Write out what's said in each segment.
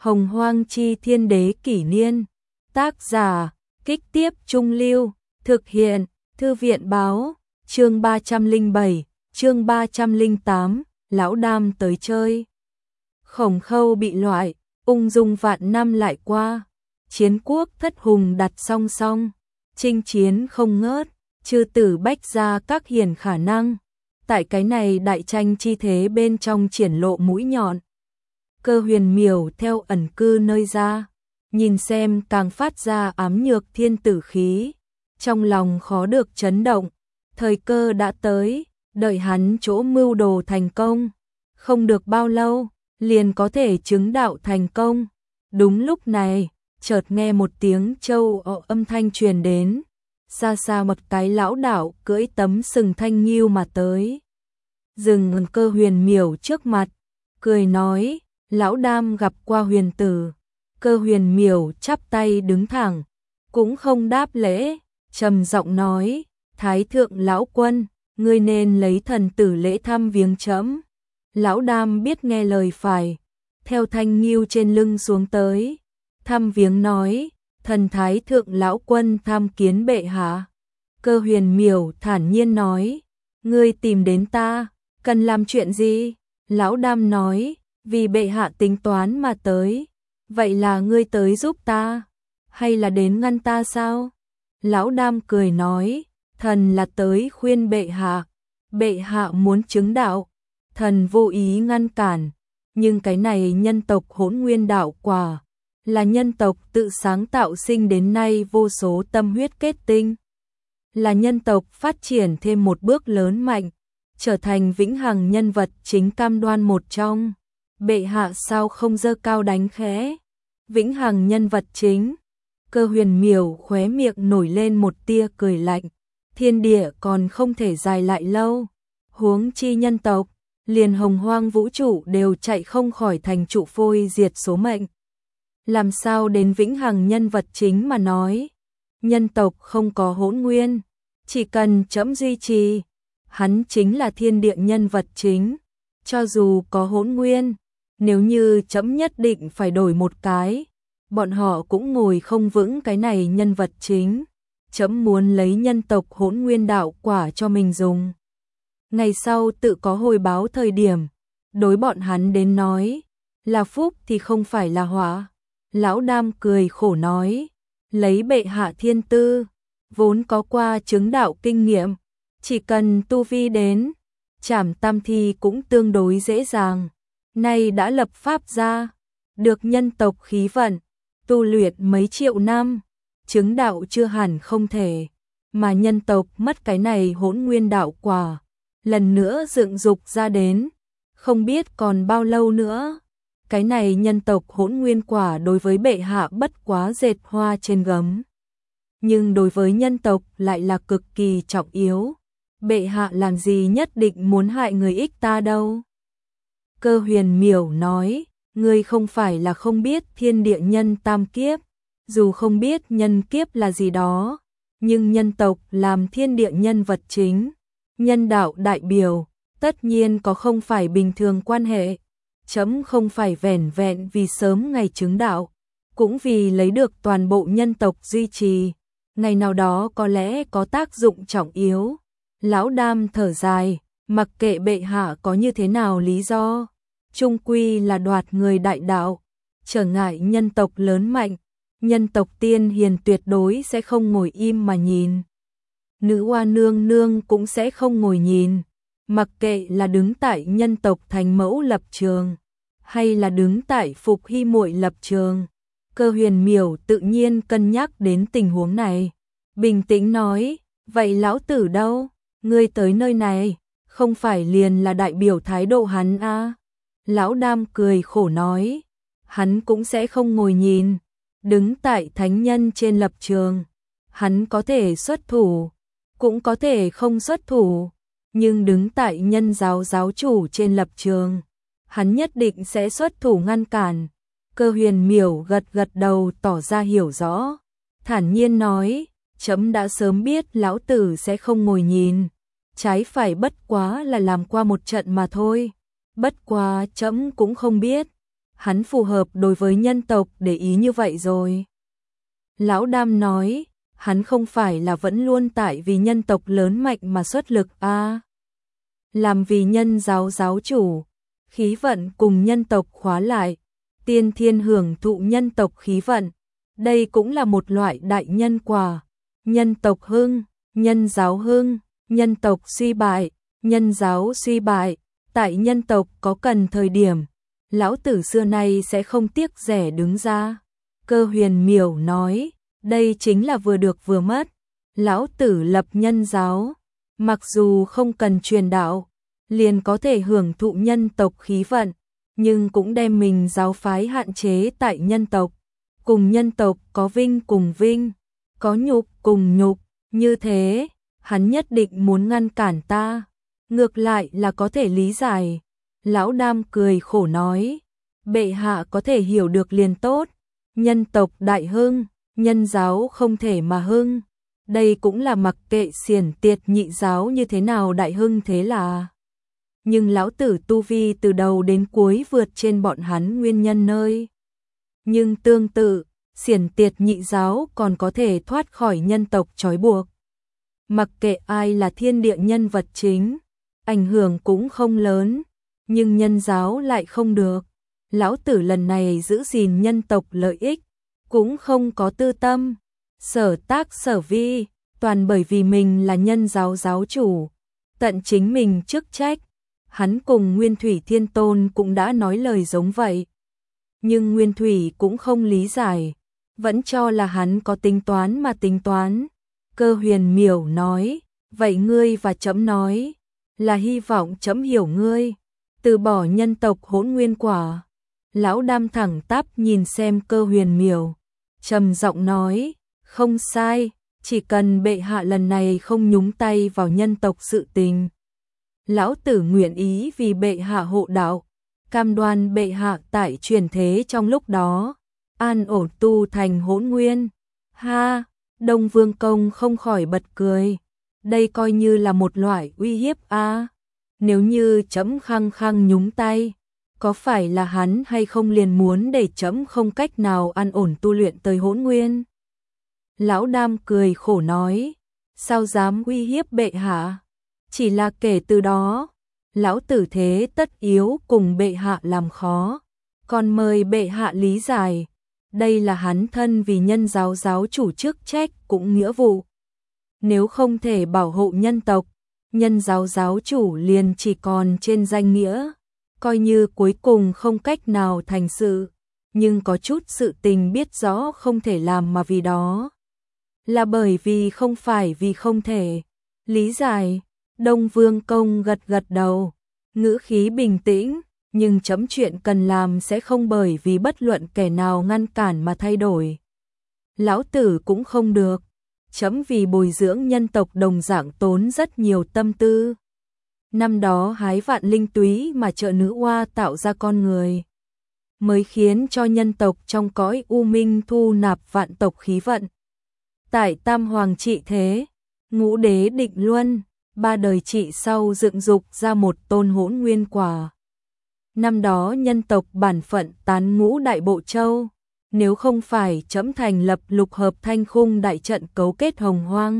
Hồng Hoang Chi Thiên Đế Kỷ Niên. Tác giả, Kích Tiếp Trung Lưu. Thực hiện, Thư viện Báo. Chương 307, chương 308, Lão Đam tới chơi. Khổng Khâu bị loại, ung dung vạn năm lại qua. Chiến quốc thất hùng đặt song song, chinh chiến không ngớt, chư tử bách gia các hiền khả năng. Tại cái này đại tranh chi thế bên trong triển lộ mũi nhọn. Cơ Huyền Miểu theo ẩn cư nơi ra, nhìn xem càng phát ra ám nhược thiên tử khí, trong lòng khó được chấn động. Thời cơ đã tới, đợi hắn chỗ mưu đồ thành công, không được bao lâu, liền có thể chứng đạo thành công. Đúng lúc này, chợt nghe một tiếng châu ọ âm thanh truyền đến, xa xa một cái lão đạo cưỡi tấm sừng thanh nghiêu mà tới. Dừng Cơ Huyền Miểu trước mặt, cười nói, Lão Đam gặp qua huyền tử. Cơ Huyền Miểu chắp tay đứng thẳng, cũng không đáp lễ, trầm giọng nói, Thái thượng lão quân, ngươi nên lấy thần tử lễ thăm viếng trẫm. Lão Đam biết nghe lời phải, theo thanh nghiêu trên lưng xuống tới, thăm viếng nói, thần Thái thượng lão quân tham kiến bệ hạ. Cơ Huyền Miểu thản nhiên nói, ngươi tìm đến ta, cần làm chuyện gì? Lão Đam nói, vì bệ hạ tính toán mà tới. Vậy là ngươi tới giúp ta, hay là đến ngăn ta sao? Lão Đam cười nói, thần là tới khuyên bệ hạ. Bệ hạ muốn chứng đạo, thần vô ý ngăn cản. Nhưng cái này nhân tộc Hỗn Nguyên đạo quả, là nhân tộc tự sáng tạo sinh đến nay vô số tâm huyết kết tinh. Là nhân tộc phát triển thêm một bước lớn mạnh, trở thành vĩnh hằng nhân vật chính cam đoan một trong. Bệ hạ sao không giơ cao đánh khẽ? Vĩnh hằng nhân vật chính. Cơ Huyền Miểu khóe miệng nổi lên một tia cười lạnh. Thiên địa còn không thể dài lại lâu. Huống chi nhân tộc, liền hồng hoang vũ trụ đều chạy không khỏi thành trụ phôi diệt số mệnh. Làm sao đến vĩnh hằng nhân vật chính mà nói? Nhân tộc không có hỗn nguyên, chỉ cần trẫm duy trì, hắn chính là thiên địa nhân vật chính. Cho dù có hỗn nguyên, nếu như trẫm nhất định phải đổi một cái, bọn họ cũng ngồi không vững cái này nhân vật chính. Trẫm muốn lấy nhân tộc Hỗn Nguyên đạo quả cho mình dùng. Ngày sau tự có hồi báo thời điểm, đối bọn hắn đến nói, là phúc thì không phải là họa. Lão Đam cười khổ nói, lấy bệ hạ thiên tư, vốn có qua chứng đạo kinh nghiệm, chỉ cần tu vi đến, trảm tam thi cũng tương đối dễ dàng. Nay đã lập pháp ra, được nhân tộc khí vận, tu luyện mấy triệu năm, chứng đạo chưa hẳn không thể, mà nhân tộc mất cái này Hỗn Nguyên đạo quả, lần nữa dựng dục ra đến, không biết còn bao lâu nữa. Cái này nhân tộc Hỗn Nguyên quả đối với bệ hạ bất quá dệt hoa trên gấm, nhưng đối với nhân tộc lại là cực kỳ trọng yếu. Bệ hạ làm gì nhất định muốn hại người ích ta đâu? Cơ Huyền Miểu nói, ngươi không phải là không biết thiên địa nhân tam kiếp, dù không biết nhân kiếp là gì đó, nhưng nhân tộc làm thiên địa nhân vật chính, nhân đạo đại biểu, tất nhiên có không phải bình thường quan hệ. Trẫm không phải vẻn vẹn vì sớm ngày chứng đạo, cũng vì lấy được toàn bộ nhân tộc duy trì, ngày nào đó có lẽ có tác dụng trọng yếu. Lão Đam thở dài, mặc kệ bệ hạ có như thế nào lý do, chung quy là đoạt người đại đạo, trở ngại nhân tộc lớn mạnh, nhân tộc tiên hiền tuyệt đối sẽ không ngồi im mà nhìn. Nữ Hoa nương nương cũng sẽ không ngồi nhìn, mặc kệ là đứng tại nhân tộc thành mẫu lập trường, hay là đứng tại Phục Hy muội lập trường. Cơ Huyền Miểu tự nhiên cân nhắc đến tình huống này, bình tĩnh nói, vậy lão tử đâu? Ngươi tới nơi này, không phải liền là đại biểu thái độ hắn à? Lão Đam cười khổ nói, hắn cũng sẽ không ngồi nhìn, đứng tại thánh nhân trên lập trường, hắn có thể xuất thủ, cũng có thể không xuất thủ, nhưng đứng tại nhân giáo giáo chủ trên lập trường, hắn nhất định sẽ xuất thủ ngăn cản. Cơ Huyền Miểu gật gật đầu tỏ ra hiểu rõ, thản nhiên nói, trẫm đã sớm biết lão tử sẽ không ngồi nhìn, trái phải bất quá là làm qua một trận mà thôi. Bất quá trẫm cũng không biết, hắn phù hợp đối với nhân tộc để ý như vậy rồi. Lão Đam nói, hắn không phải là vẫn luôn tại vì nhân tộc lớn mạnh mà xuất lực a. Làm vì nhân giáo giáo chủ, khí vận cùng nhân tộc khóa lại, tiên thiên hưởng thụ nhân tộc khí vận, đây cũng là một loại đại nhân quả. Nhân tộc hưng, nhân giáo hưng, nhân tộc suy bại, nhân giáo suy bại, tại nhân tộc có cần thời điểm, lão tử xưa nay sẽ không tiếc rẻ đứng ra. Cơ Huyền Miểu nói, đây chính là vừa được vừa mất. Lão tử lập nhân giáo, mặc dù không cần truyền đạo, liền có thể hưởng thụ nhân tộc khí vận, nhưng cũng đem mình giáo phái hạn chế tại nhân tộc. Cùng nhân tộc có vinh cùng vinh, có nhục cùng nhục, như thế, hắn nhất định muốn ngăn cản ta. Ngược lại là có thể lý giải. Lão Đam cười khổ nói, bệ hạ có thể hiểu được liền tốt, nhân tộc đại hưng, nhân giáo không thể mà hưng. Đây cũng là mặc kệ xiển tiệt nhị giáo như thế nào đại hưng thế là. Nhưng lão tử tu vi từ đầu đến cuối vượt trên bọn hắn nguyên nhân nơi. Nhưng tương tự, xiển tiệt nhị giáo còn có thể thoát khỏi nhân tộc trói buộc. Mặc kệ ai là thiên địa nhân vật chính, ảnh hưởng cũng không lớn, nhưng nhân giáo lại không được. Lão tử lần này giữ gìn nhân tộc lợi ích, cũng không có tư tâm, sở tác sở vi, toàn bởi vì mình là nhân giáo giáo chủ, tận chính mình chức trách. Hắn cùng Nguyên Thủy Thiên Tôn cũng đã nói lời giống vậy. Nhưng Nguyên Thủy cũng không lý giải, vẫn cho là hắn có tính toán mà tính toán. Cơ Huyền Miểu nói, vậy ngươi và trẫm nói, là hy vọng trẫm hiểu ngươi, từ bỏ nhân tộc hỗn nguyên quả. Lão Đam thẳng tắp nhìn xem Cơ Huyền Miểu, trầm giọng nói, không sai, chỉ cần bệ hạ lần này không nhúng tay vào nhân tộc sự tình. Lão tử nguyện ý vì bệ hạ hộ đạo, cam đoan bệ hạ tại truyền thế trong lúc đó, an ổn tu thành hỗn nguyên. Ha, Đông Vương Công không khỏi bật cười, đây coi như là một loại uy hiếp a. Nếu như trẫm khăng khăng nhúng tay, có phải là hắn hay không liền muốn để trẫm không cách nào an ổn tu luyện tới hỗn nguyên? Lão Đam cười khổ nói, sao dám uy hiếp bệ hạ? Chỉ là kể từ đó, lão tử thế tất yếu cùng bệ hạ làm khó, còn mời bệ hạ lý giải, đây là hắn thân vì nhân giáo giáo chủ chức trách cũng nghĩa vụ. Nếu không thể bảo hộ nhân tộc, nhân giáo giáo chủ liền chỉ còn trên danh nghĩa, coi như cuối cùng không cách nào thành sự, nhưng có chút sự tình biết rõ không thể làm mà vì đó. Là bởi vì không phải vì không thể. Lý giải, Đông Vương Công gật gật đầu, ngữ khí bình tĩnh, nhưng chấm chuyện cần làm sẽ không bởi vì bất luận kẻ nào ngăn cản mà thay đổi. Lão tử cũng không được, chấm vì bồi dưỡng nhân tộc đồng dạng tốn rất nhiều tâm tư. Năm đó hái vạn linh túy mà trợ nữ oa tạo ra con người, mới khiến cho nhân tộc trong cõi u minh thu nạp vạn tộc khí vận. Tại Tam Hoàng trị thế, Ngũ Đế định luân, 3 đời trị sau dựng dục ra một tôn hỗn nguyên quả. Năm đó nhân tộc bản phận tán ngũ đại bộ châu, nếu không phải trẫm thành lập lục hợp thanh khung đại trận cấu kết hồng hoang,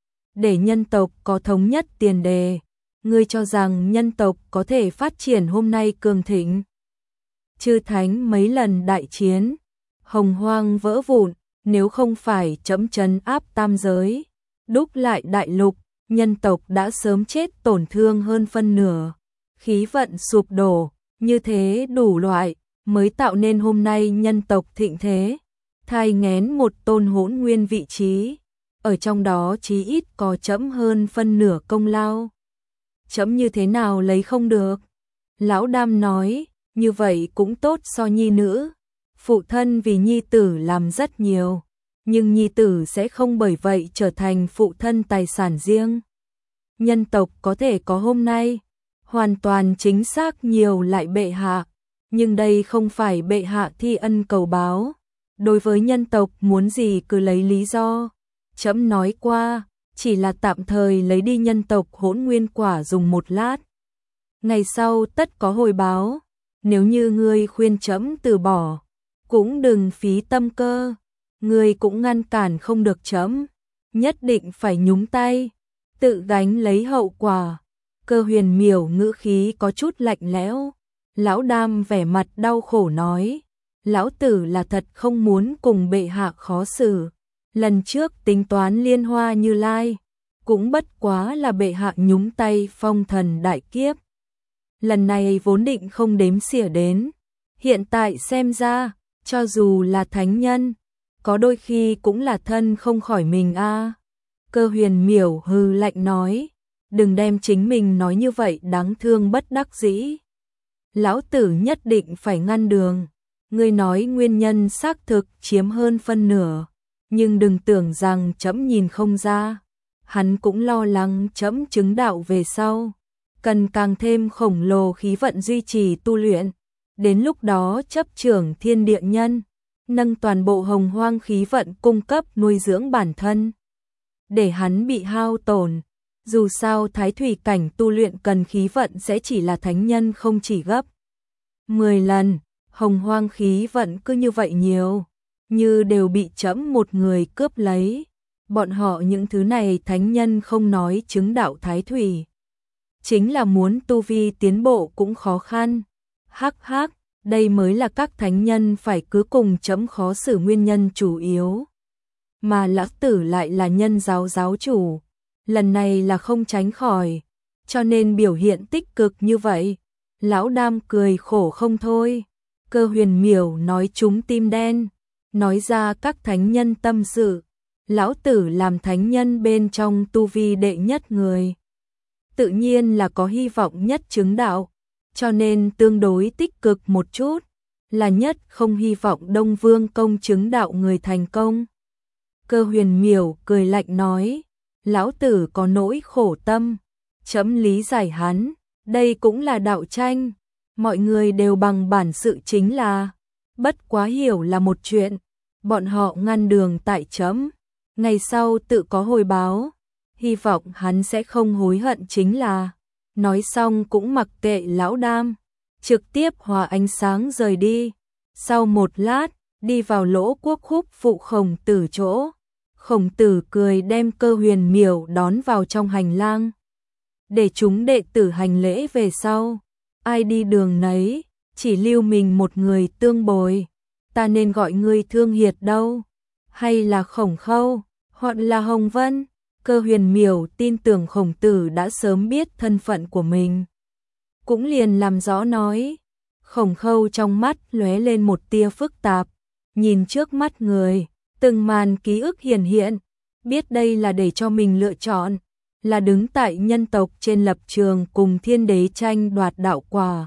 để nhân tộc có thống nhất tiền đề, ngươi cho rằng nhân tộc có thể phát triển hôm nay cường thịnh? Chư thánh mấy lần đại chiến, hồng hoang vỡ vụn, nếu không phải trẫm trấn áp tam giới, đúc lại đại lục, nhân tộc đã sớm chết tổn thương hơn phân nửa, khí vận sụp đổ, như thế đủ loại, mới tạo nên hôm nay nhân tộc thịnh thế, thai nghén một tôn hỗn nguyên vị trí, ở trong đó chí ít có trẫm hơn phân nửa công lao. Trẫm như thế nào lấy không được? Lão Đam nói, như vậy cũng tốt so nhi nữ, phụ thân vì nhi tử làm rất nhiều, nhưng nhi tử sẽ không bởi vậy trở thành phụ thân tài sản riêng. Nhân tộc có thể có hôm nay, hoàn toàn chính xác nhiều lại bệ hạ, nhưng đây không phải bệ hạ thi ân cầu báo. Đối với nhân tộc muốn gì cứ lấy lý do. Trẫm nói qua, chỉ là tạm thời lấy đi nhân tộc hỗn nguyên quả dùng một lát. Ngày sau tất có hồi báo, nếu như ngươi khuyên trẫm từ bỏ, cũng đừng phí tâm cơ, ngươi cũng ngăn cản không được trẫm, nhất định phải nhúng tay, tự gánh lấy hậu quả. Cơ Huyền Miểu ngữ khí có chút lạnh lẽo. Lão Đam vẻ mặt đau khổ nói, lão tử là thật không muốn cùng bệ hạ khó xử, lần trước tính toán Liên Hoa Như Lai, cũng bất quá là bệ hạ nhúng tay phong thần đại kiếp. Lần này vốn định không đếm xỉa đến, hiện tại xem ra, cho dù là thánh nhân, có đôi khi cũng là thân không khỏi mình a. Cơ Huyền Miểu hừ lạnh nói, đừng đem chính mình nói như vậy đáng thương bất đắc dĩ. Lão tử nhất định phải ngăn đường, ngươi nói nguyên nhân xác thực chiếm hơn phân nửa, nhưng đừng tưởng rằng trẫm nhìn không ra. Hắn cũng lo lắng trẫm chứng đạo về sau, cần càng thêm khổng lồ khí vận duy trì tu luyện, đến lúc đó chấp trưởng thiên địa nhân, nâng toàn bộ hồng hoang khí vận cung cấp nuôi dưỡng bản thân. Để hắn bị hao tổn, dù sao thái thủy cảnh tu luyện cần khí vận sẽ chỉ là thánh nhân không chỉ gấp 10 lần, hồng hoang khí vận cứ như vậy nhiều, như đều bị trẫm một người cướp lấy. Bọn họ những thứ này thánh nhân không nói chứng đạo thái thủy, chính là muốn tu vi tiến bộ cũng khó khăn. Hắc hắc, đây mới là các thánh nhân phải cứ cùng trẫm khó xử nguyên nhân chủ yếu. Mà lão tử lại là nhân giáo giáo chủ, lần này là không tránh khỏi, cho nên biểu hiện tích cực như vậy. Lão Đam cười khổ không thôi. Cơ Huyền Miểu nói trúng tim đen, nói ra các thánh nhân tâm sự. Lão tử làm thánh nhân bên trong tu vi đệ nhất người, tự nhiên là có hy vọng nhất chứng đạo, cho nên tương đối tích cực một chút, là nhất không hy vọng Đông Vương công chứng đạo người thành công. Cơ Huyền Miểu cười lạnh nói, lão tử có nỗi khổ tâm, trẫm lý giải hắn, đây cũng là đạo tranh, mọi người đều bằng bản sự chính là, bất quá hiểu là một chuyện, bọn họ ngăn đường tại trẫm, ngày sau tự có hồi báo, hy vọng hắn sẽ không hối hận chính là. Nói xong cũng mặc kệ lão Đam, trực tiếp hòa ánh sáng rời đi. Sau một lát, đi vào Lỗ Quốc Khúc phụ Khổng Tử chỗ. Khổng Tử cười đem Cơ Huyền Miểu đón vào trong hành lang, để chúng đệ tử hành lễ về sau. Ai đi đường nấy, chỉ lưu mình một người tương bồi. Ta nên gọi ngươi Thương Hiệt đâu? Hay là Khổng Khâu? Hoặc là Hồng Vân? Cơ Huyền Miểu tin tưởng Khổng Tử đã sớm biết thân phận của mình, cũng liền làm rõ nói. Khổng Khâu trong mắt lóe lên một tia phức tạp, nhìn trước mắt người, từng màn ký ức hiển hiện, biết đây là để cho mình lựa chọn, là đứng tại nhân tộc trên lập trường cùng thiên đế tranh đoạt đạo quả,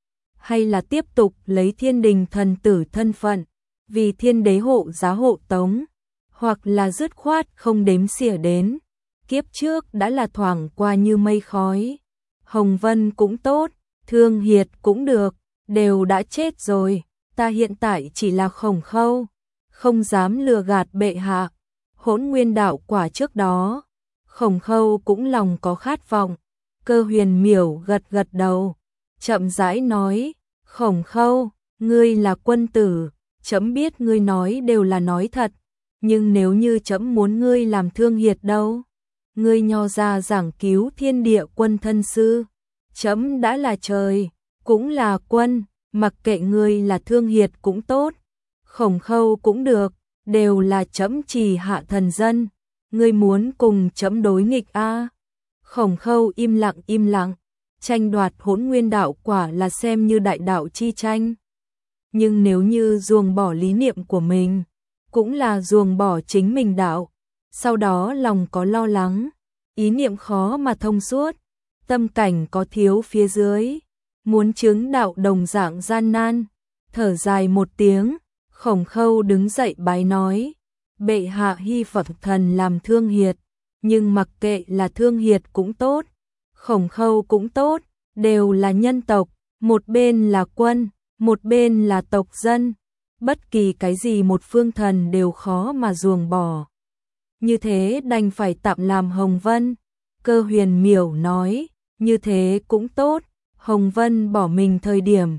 hay là tiếp tục lấy thiên đình thần tử thân phận, vì thiên đế hộ giá hộ tống, hoặc là dứt khoát không đếm xỉa đến. Kiếp trước đã là thoảng qua như mây khói. Hồng Vân cũng tốt, Thương Hiệt cũng được, đều đã chết rồi, ta hiện tại chỉ là Khổng Khâu, không dám lừa gạt bệ hạ. Hỗn Nguyên đạo quả trước đó, Khổng Khâu cũng lòng có khát vọng. Cơ Huyền Miểu gật gật đầu, chậm rãi nói, Khổng Khâu, ngươi là quân tử, trẫm biết ngươi nói đều là nói thật, nhưng nếu như trẫm muốn ngươi làm Thương Hiệt đâu? Ngươi nho ra giảng cứu thiên địa quân thân sư, trẫm đã là trời, cũng là quân, mặc kệ ngươi là Thương Hiệt cũng tốt, Khổng Khâu cũng được, đều là trẫm trì hạ thần dân, ngươi muốn cùng trẫm đối nghịch a? Khổng Khâu im lặng, tranh đoạt Hỗn Nguyên đạo quả là xem như đại đạo chi tranh, nhưng nếu như ruồng bỏ lý niệm của mình, cũng là ruồng bỏ chính mình đạo. Sau đó lòng có lo lắng, ý niệm khó mà thông suốt, tâm cảnh có thiếu phía dưới, muốn chứng đạo đồng dạng gian nan. Thở dài một tiếng, Khổng Khâu đứng dậy bái nói, bệ hạ hy vọng thần làm Thương Hiệt, nhưng mặc kệ là Thương Hiệt cũng tốt, Khổng Khâu cũng tốt, đều là nhân tộc, một bên là quân, một bên là tộc dân, bất kỳ cái gì một phương thần đều khó mà ruồng bỏ. Như thế đành phải tạm làm Hồng Vân. Cơ Huyền Miểu nói, như thế cũng tốt, Hồng Vân bỏ mình thời điểm,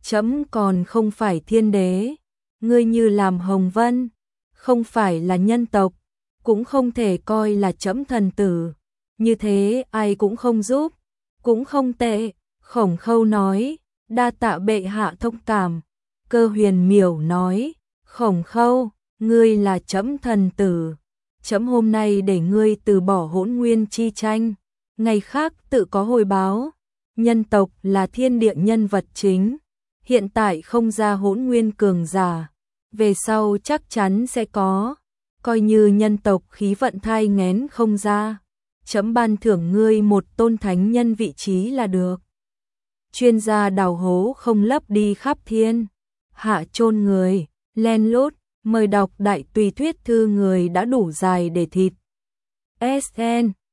Trẫm còn không phải thiên đế, ngươi như làm Hồng Vân, không phải là nhân tộc, cũng không thể coi là trẫm thần tử, như thế ai cũng không giúp, cũng không tệ. Khổng Khâu nói, đa tạ bệ hạ thông cảm. Cơ Huyền Miểu nói, Khổng Khâu, ngươi là trẫm thần tử, trẫm hôm nay để ngươi từ bỏ Hỗn Nguyên chi tranh, ngày khác tự có hồi báo. Nhân tộc là thiên địa nhân vật chính, hiện tại không ra Hỗn Nguyên cường giả, về sau chắc chắn sẽ có, coi như nhân tộc khí vận thai nghén không ra, trẫm ban thưởng ngươi một tôn thánh nhân vị trí là được. Chuyên gia đào hố không lấp đi khắp thiên hạ chôn người, len lút mời đọc đại tùy thuyết thư người đã đủ dài để thịt. SN